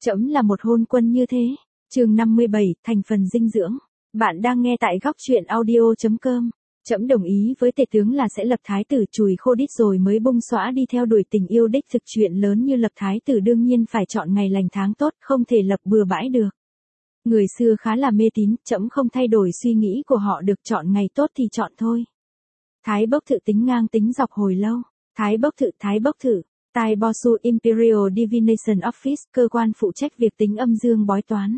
Trẫm là một hôn quân như thế. Chương 57, thành phần dinh dưỡng. Bạn đang nghe tại góc truyện audio.com. Trẫm đồng ý với tể tướng là sẽ lập thái tử chùi khô đít rồi mới bung xõa đi theo đuổi tình yêu đích thực. Chuyện lớn như lập thái tử đương nhiên phải chọn ngày lành tháng tốt, không thể lập bừa bãi được. Người xưa khá là mê tín, trẫm không thay đổi suy nghĩ của họ, được chọn ngày tốt thì chọn thôi. Thái Bốc Thự tính ngang tính dọc hồi lâu. Thái Bốc Thự. Tai Bosu Imperial Divination Office, cơ quan phụ trách việc tính âm dương bói toán.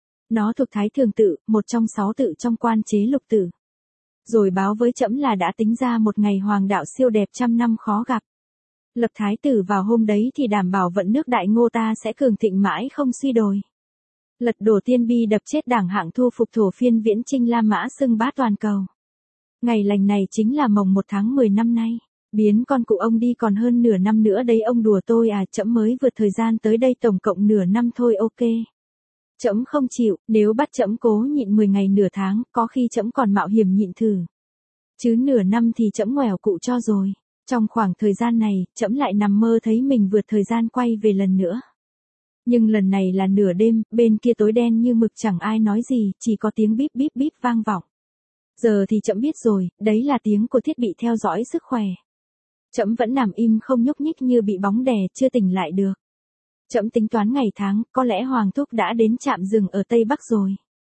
Nó thuộc Thái Thường Tự, một trong 6 tự trong quan chế lục tự. Rồi báo với trẫm là đã tính ra một ngày hoàng đạo siêu đẹp trăm năm khó gặp. Lập thái tử vào hôm đấy thì đảm bảo vận nước Đại Ngô ta sẽ cường thịnh mãi không suy đồi. Lật đổ tiên bi, đập chết đảng hạng, thu phục thổ phiên, viễn chinh La Mã, xưng bá toàn cầu. Ngày lành này chính là mồng 1 tháng 10 năm nay. Biến con cụ ông đi còn hơn nửa năm nữa đấy, ông đùa tôi à? Trẫm mới vượt thời gian tới đây tổng cộng nửa năm thôi. Ok. Trẫm không chịu, nếu bắt trẫm cố nhịn 10 ngày nửa tháng, có khi trẫm còn mạo hiểm nhịn thử. Chứ nửa năm thì trẫm ngoẻo cụ cho rồi. Trong khoảng thời gian này, trẫm lại nằm mơ thấy mình vượt thời gian quay về lần nữa. Nhưng lần này là nửa đêm, bên kia tối đen như mực, chẳng ai nói gì, chỉ có tiếng bíp bíp bíp vang vọng. Giờ thì trẫm biết rồi, đấy là tiếng của thiết bị theo dõi sức khỏe. Trẫm vẫn nằm im không nhúc nhích như bị bóng đè, chưa tỉnh lại được. Trẫm tính toán ngày tháng, có lẽ Hoàng Thúc đã đến trạm dừng ở Tây Bắc rồi.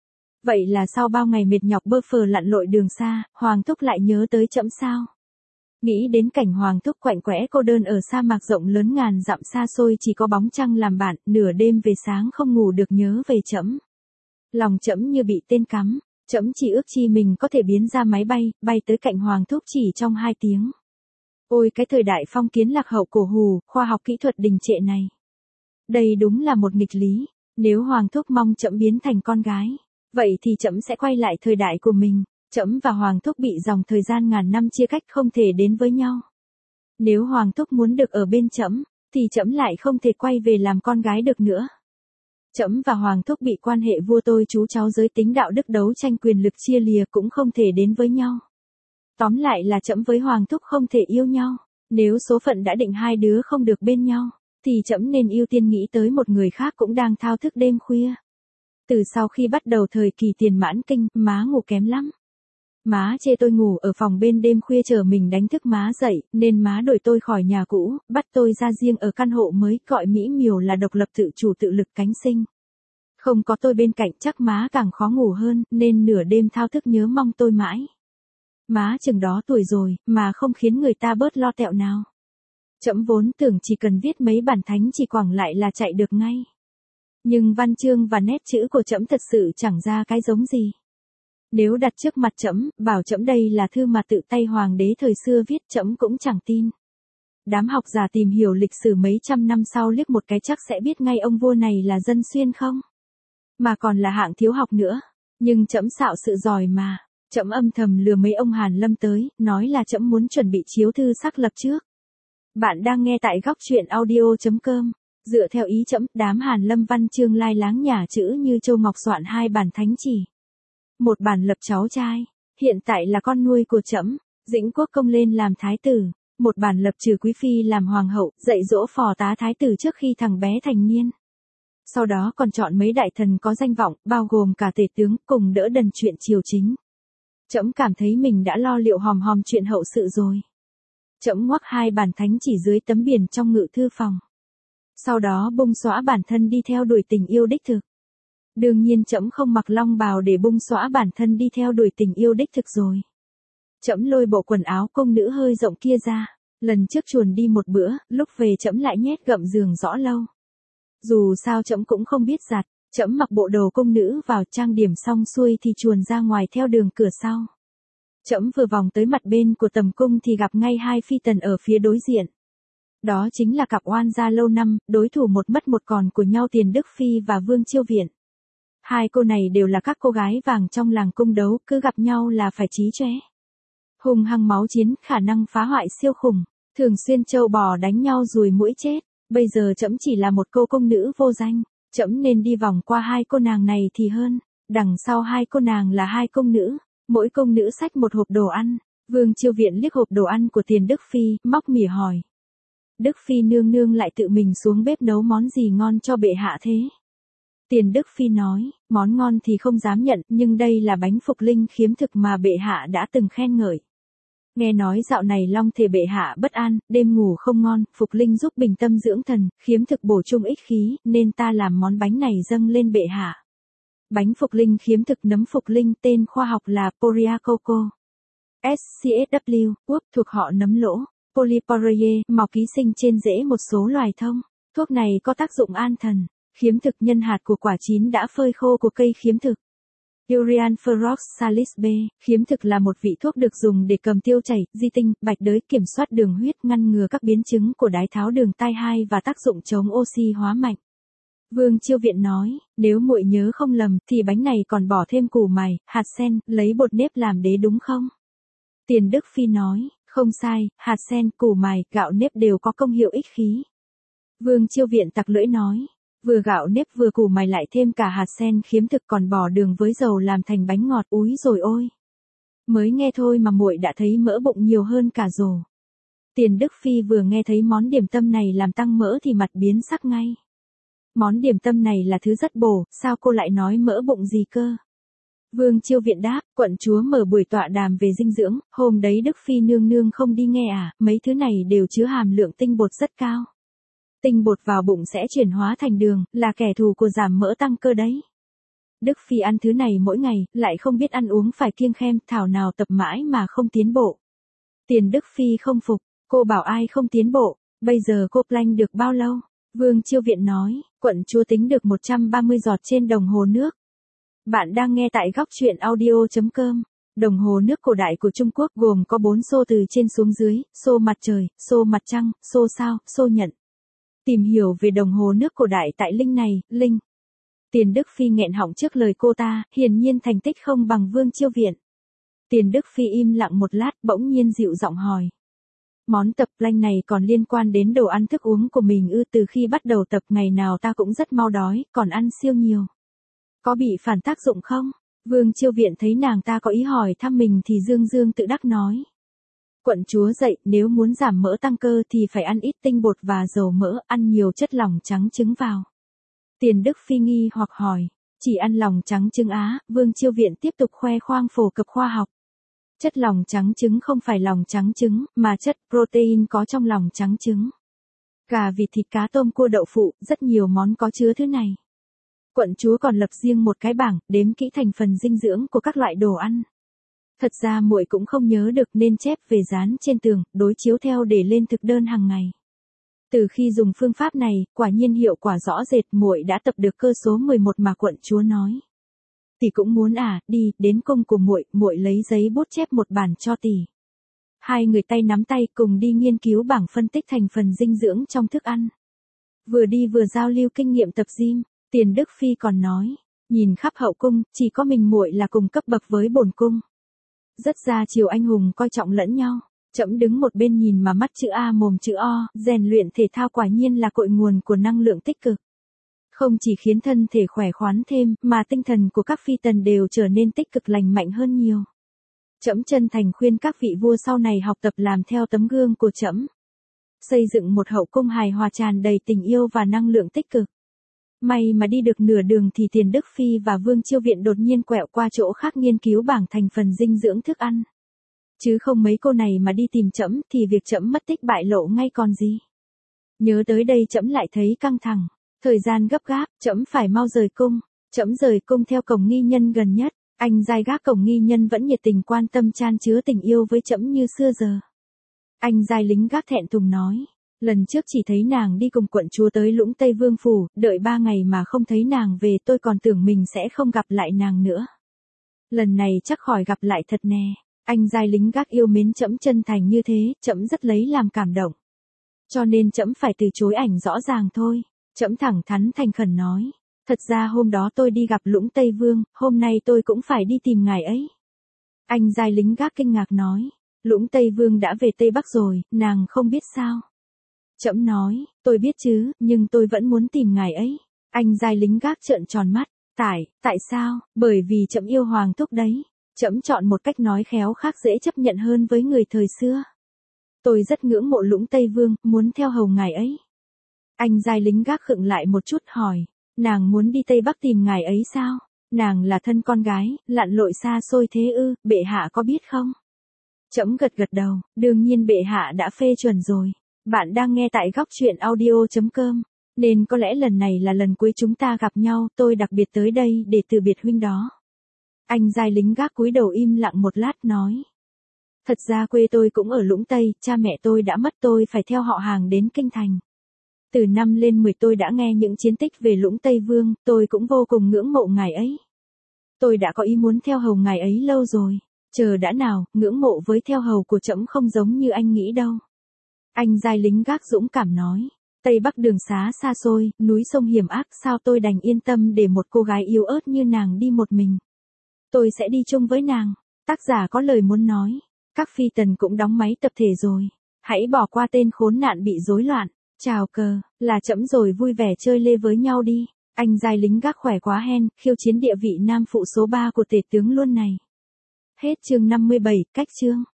Vậy là sau bao ngày mệt nhọc bơ phờ lặn lội đường xa, Hoàng Thúc lại nhớ tới trẫm sao? Nghĩ đến cảnh Hoàng Thúc quạnh quẽ cô đơn ở sa mạc rộng lớn ngàn dặm xa xôi, chỉ có bóng trăng làm bạn, nửa đêm về sáng không ngủ được nhớ về trẫm. Lòng trẫm như bị tên cắm, trẫm chỉ ước chi mình có thể biến ra máy bay, bay tới cạnh Hoàng Thúc chỉ trong 2 tiếng. Ôi cái thời đại phong kiến lạc hậu cổ hủ, khoa học kỹ thuật đình trệ này. Đây đúng là một nghịch lý. Nếu Hoàng Thúc mong trẫm biến thành con gái, vậy thì trẫm sẽ quay lại thời đại của mình. Trẫm và Hoàng Thúc bị dòng thời gian ngàn năm chia cách, không thể đến với nhau. Nếu Hoàng Thúc muốn được ở bên trẫm, thì trẫm lại không thể quay về làm con gái được nữa. Trẫm và Hoàng Thúc bị quan hệ vua tôi chú cháu, giới tính đạo đức đấu tranh quyền lực chia lìa, cũng không thể đến với nhau. Tóm lại là trẫm với Hoàng Thúc không thể yêu nhau. Nếu số phận đã định hai đứa không được bên nhau, thì trẫm nên ưu tiên nghĩ tới một người khác cũng đang thao thức đêm khuya. Từ sau khi bắt đầu thời kỳ tiền mãn kinh, má ngủ kém lắm. Má chê tôi ngủ ở phòng bên đêm khuya chờ mình đánh thức má dậy, nên má đuổi tôi khỏi nhà cũ, bắt tôi ra riêng ở căn hộ mới, gọi mỹ miều là độc lập tự chủ tự lực cánh sinh. Không có tôi bên cạnh chắc má càng khó ngủ hơn, nên nửa đêm thao thức nhớ mong tôi mãi. Má chừng đó tuổi rồi, mà không khiến người ta bớt lo tẹo nào. Trẫm vốn tưởng chỉ cần viết mấy bản thánh chỉ quảng lại là chạy được ngay. Nhưng văn chương và nét chữ của trẫm thật sự chẳng ra cái giống gì. Nếu đặt trước mặt trẫm, bảo trẫm đây là thư mà tự tay hoàng đế thời xưa viết, trẫm cũng chẳng tin. Đám học giả tìm hiểu lịch sử mấy trăm năm sau liếc một cái chắc sẽ biết ngay ông vua này là dân xuyên không? Mà còn là hạng thiếu học nữa. Nhưng trẫm xạo sự giỏi mà. Trẫm âm thầm lừa mấy ông Hàn Lâm tới, nói là trẫm muốn chuẩn bị chiếu thư xác lập trước. Bạn đang nghe tại góc truyện audio.com. Dựa theo ý trẫm, đám Hàn Lâm văn chương lai láng nhả chữ như Châu Ngọc soạn 2 bản thánh chỉ. Một bản lập cháu trai, hiện tại là con nuôi của trẫm, Dĩnh Quốc công lên làm thái tử. Một bản lập trừ quý phi làm hoàng hậu, dạy dỗ phò tá thái tử trước khi thằng bé thành niên. Sau đó còn chọn mấy đại thần có danh vọng, bao gồm cả tể tướng, cùng đỡ đần chuyện triều chính. Trẫm cảm thấy mình đã lo liệu hòm hòm chuyện hậu sự rồi. Trẫm ngoắc 2 bản thánh chỉ dưới tấm biển trong ngự thư phòng. Sau đó bung xõa bản thân đi theo đuổi tình yêu đích thực. Đương nhiên trẫm không mặc long bào để bung xõa bản thân đi theo đuổi tình yêu đích thực rồi. Trẫm lôi bộ quần áo công nữ hơi rộng kia ra. Lần trước chuồn đi một bữa, lúc về trẫm lại nhét gậm giường rõ lâu. Dù sao trẫm cũng không biết giặt. Trẫm mặc bộ đồ công nữ vào, trang điểm xong xuôi thì chuồn ra ngoài theo đường cửa sau. Trẫm vừa vòng tới mặt bên của tầm cung thì gặp ngay 2 phi tần ở phía đối diện. Đó chính là cặp oan gia lâu năm, đối thủ một mất một còn của nhau, Tiền Đức Phi và Vương Chiêu Viện. 2 cô này đều là các cô gái vàng trong làng cung đấu, cứ gặp nhau là phải chí chóe. Hung hăng máu chiến, khả năng phá hoại siêu khủng, thường xuyên trâu bò đánh nhau rùi mũi chết. Bây giờ trẫm chỉ là một cô công nữ vô danh. Trẫm nên đi vòng qua 2 cô nàng này thì hơn. Đằng sau 2 cô nàng là 2 công nữ, mỗi công nữ xách một hộp đồ ăn. Vương Chiêu Viện liếc hộp đồ ăn của Tiền Đức Phi, móc mỉa hỏi. Đức Phi nương nương lại tự mình xuống bếp nấu món gì ngon cho bệ hạ thế? Tiền Đức Phi nói, món ngon thì không dám nhận, nhưng đây là bánh phục linh khiếm thực mà bệ hạ đã từng khen ngợi. Nghe nói dạo này long thể bệ hạ bất an, đêm ngủ không ngon, phục linh giúp bình tâm dưỡng thần, khiếm thực bổ trung ích khí, nên ta làm món bánh này dâng lên bệ hạ. Bánh phục linh khiếm thực nấm phục linh tên khoa học là Poria coco. SCSW, quốc thuộc họ nấm lỗ, Polyporiae, mọc ký sinh trên rễ một số loài thông. Thuốc này có tác dụng an thần. Khiếm thực nhân hạt của quả chín đã phơi khô của cây khiếm thực. Urian Ferox Salis B. Khiếm thực là một vị thuốc được dùng để cầm tiêu chảy, di tinh, bạch đới, kiểm soát đường huyết, ngăn ngừa các biến chứng của đái tháo đường type 2 và tác dụng chống oxy hóa mạnh. Vương Chiêu Viện nói, nếu muội nhớ không lầm thì bánh này còn bỏ thêm củ mài, hạt sen, lấy bột nếp làm đế đúng không? Tiền Đức Phi nói, không sai, hạt sen, củ mài, gạo nếp đều có công hiệu ích khí. Vương Chiêu Viện tặc lưỡi nói, vừa gạo nếp vừa củ mài lại thêm cả hạt sen khiếm thực còn bỏ đường với dầu làm thành bánh ngọt, úi rồi ôi. Mới nghe thôi mà muội đã thấy mỡ bụng nhiều hơn cả rồ. Tiền Đức Phi vừa nghe thấy món điểm tâm này làm tăng mỡ thì mặt biến sắc ngay. Món điểm tâm này là thứ rất bổ, sao cô lại nói mỡ bụng gì cơ? Vương Chiêu Viện đáp, quận chúa mở buổi tọa đàm về dinh dưỡng, hôm đấy Đức Phi nương nương không đi nghe à, mấy thứ này đều chứa hàm lượng tinh bột rất cao. Tinh bột vào bụng sẽ chuyển hóa thành đường, là kẻ thù của giảm mỡ tăng cơ đấy. Đức Phi ăn thứ này mỗi ngày, lại không biết ăn uống phải kiêng khem, thảo nào tập mãi mà không tiến bộ. Tiền Đức Phi không phục, cô bảo ai không tiến bộ, bây giờ cô plank được bao lâu? Vương Chiêu Viện nói, quận chúa tính được 130 giọt trên đồng hồ nước. Bạn đang nghe tại góc truyện audio.com. Đồng hồ nước cổ đại của Trung Quốc gồm có 4 xô từ trên xuống dưới, xô mặt trời, xô mặt trăng, xô sao, xô nhận. Tìm hiểu về đồng hồ nước cổ đại tại link này, link. Tiền Đức Phi nghẹn họng trước lời cô ta, hiển nhiên thành tích không bằng Vương Chiêu Viện. Tiền Đức Phi im lặng một lát, bỗng nhiên dịu giọng hỏi. Món tập plank này còn liên quan đến đồ ăn thức uống của mình ư? Từ khi bắt đầu tập ngày nào ta cũng rất mau đói, còn ăn siêu nhiều. Có bị phản tác dụng không? Vương Chiêu Viện thấy nàng ta có ý hỏi thăm mình thì dương dương tự đắc nói. Quận chúa dạy, nếu muốn giảm mỡ tăng cơ thì phải ăn ít tinh bột và dầu mỡ, ăn nhiều chất lỏng trắng trứng vào. Tiền Đức Phi nghi hoặc hỏi, chỉ ăn lòng trắng trứng á? Vương Chiêu Viện tiếp tục khoe khoang phổ cập khoa học. Chất lòng trắng trứng không phải lòng trắng trứng, mà chất protein có trong lòng trắng trứng. Gà, vịt, thịt, cá, tôm, cua, đậu phụ, rất nhiều món có chứa thứ này. Quận chúa còn lập riêng một cái bảng, đếm kỹ thành phần dinh dưỡng của các loại đồ ăn. Thật ra muội cũng không nhớ được nên chép về dán trên tường, đối chiếu theo để lên thực đơn hàng ngày. Từ khi dùng phương pháp này, quả nhiên hiệu quả rõ rệt, muội đã tập được cơ số 11 mà quận chúa nói. Tỷ cũng muốn à? Đi, đến cung của muội lấy giấy bút chép một bản cho tỷ. Hai người tay nắm tay cùng đi nghiên cứu bảng phân tích thành phần dinh dưỡng trong thức ăn. Vừa đi vừa giao lưu kinh nghiệm tập gym, Tiền Đức Phi còn nói, nhìn khắp hậu cung, chỉ có mình muội là cùng cấp bậc với bổn cung. Rất ra triều anh hùng coi trọng lẫn nhau. Trẫm đứng một bên nhìn mà mắt chữ A mồm chữ O, rèn luyện thể thao quả nhiên là cội nguồn của năng lượng tích cực. Không chỉ khiến thân thể khỏe khoắn thêm, mà tinh thần của các phi tần đều trở nên tích cực lành mạnh hơn nhiều. Trẫm chân thành khuyên các vị vua sau này học tập làm theo tấm gương của trẫm. Xây dựng một hậu cung hài hòa tràn đầy tình yêu và năng lượng tích cực. May mà đi được nửa đường thì Tiền Đức Phi và Vương Chiêu Viện đột nhiên quẹo qua chỗ khác nghiên cứu bảng thành phần dinh dưỡng thức ăn. Chứ không mấy cô này mà đi tìm trẫm thì việc trẫm mất tích bại lộ ngay còn gì. Nhớ tới đây trẫm lại thấy căng thẳng. Thời gian gấp gáp, trẫm phải mau rời cung. Trẫm rời cung theo cổng nghi nhân gần nhất. Anh giai gác cổng nghi nhân vẫn nhiệt tình quan tâm chan chứa tình yêu với trẫm như xưa giờ. Anh giai lính gác thẹn thùng nói. Lần trước chỉ thấy nàng đi cùng quận chúa tới Lũng Tây Vương Phủ, đợi 3 ngày mà không thấy nàng về, tôi còn tưởng mình sẽ không gặp lại nàng nữa. Lần này chắc khỏi gặp lại thật nè. Anh giai lính gác yêu mến trẫm chân thành như thế, trẫm rất lấy làm cảm động. Cho nên trẫm phải từ chối ảnh rõ ràng thôi. Trẫm thẳng thắn thành khẩn nói. Thật ra hôm đó tôi đi gặp Lũng Tây Vương, hôm nay tôi cũng phải đi tìm ngài ấy. Anh giai lính gác kinh ngạc nói. Lũng Tây Vương đã về Tây Bắc rồi, nàng không biết sao? Trẫm nói, tôi biết chứ, nhưng tôi vẫn muốn tìm ngài ấy. Anh giai lính gác trợn tròn mắt. Tại sao? Bởi vì trẫm yêu hoàng thúc đấy. Trẫm chọn một cách nói khéo khác dễ chấp nhận hơn với người thời xưa. Tôi rất ngưỡng mộ Lũng Tây Vương, muốn theo hầu ngài ấy. Anh giai lính gác khựng lại một chút hỏi, nàng muốn đi Tây Bắc tìm ngài ấy sao? Nàng là thân con gái, lặn lội xa xôi thế ư, bệ hạ có biết không? Trẫm gật gật đầu, đương nhiên bệ hạ đã phê chuẩn rồi. Bạn đang nghe tại góc truyện audio.com, nên có lẽ lần này là lần cuối chúng ta gặp nhau, tôi đặc biệt tới đây để từ biệt huynh đó. Anh giai lính gác cúi đầu im lặng một lát nói. Thật ra quê tôi cũng ở Lũng Tây, cha mẹ tôi đã mất, tôi phải theo họ hàng đến kinh thành. Từ năm lên 10 tôi đã nghe những chiến tích về Lũng Tây Vương, tôi cũng vô cùng ngưỡng mộ ngài ấy. Tôi đã có ý muốn theo hầu ngài ấy lâu rồi. Chờ đã nào, ngưỡng mộ với theo hầu của trẫm không giống như anh nghĩ đâu. Anh giai lính gác dũng cảm nói. Tây Bắc đường xá xa xôi, núi sông hiểm ác, sao tôi đành yên tâm để một cô gái yếu ớt như nàng đi một mình. Tôi sẽ đi chung với nàng. Tác giả có lời muốn nói. Các phi tần cũng đóng máy tập thể rồi. Hãy bỏ qua tên khốn nạn bị rối loạn. Chào cờ, là trẫm rồi, vui vẻ chơi lê với nhau đi. Anh giai lính gác khỏe quá hen, khiêu chiến địa vị nam phụ số 3 của tể tướng luôn này. Hết chương 57, cách chương.